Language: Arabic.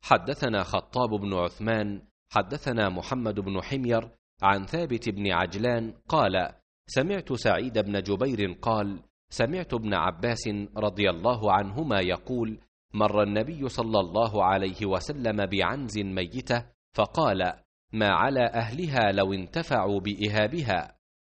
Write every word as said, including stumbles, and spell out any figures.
حدثنا خطاب بن عثمان حدثنا محمد بن حمير عن ثابت بن عجلان قال: سمعت سعيد بن جبير قال: سمعت ابن عباس رضي الله عنهما يقول: مر النبي صلى الله عليه وسلم بعنز ميتة فقال: ما على أهلها لو انتفعوا بإهابها.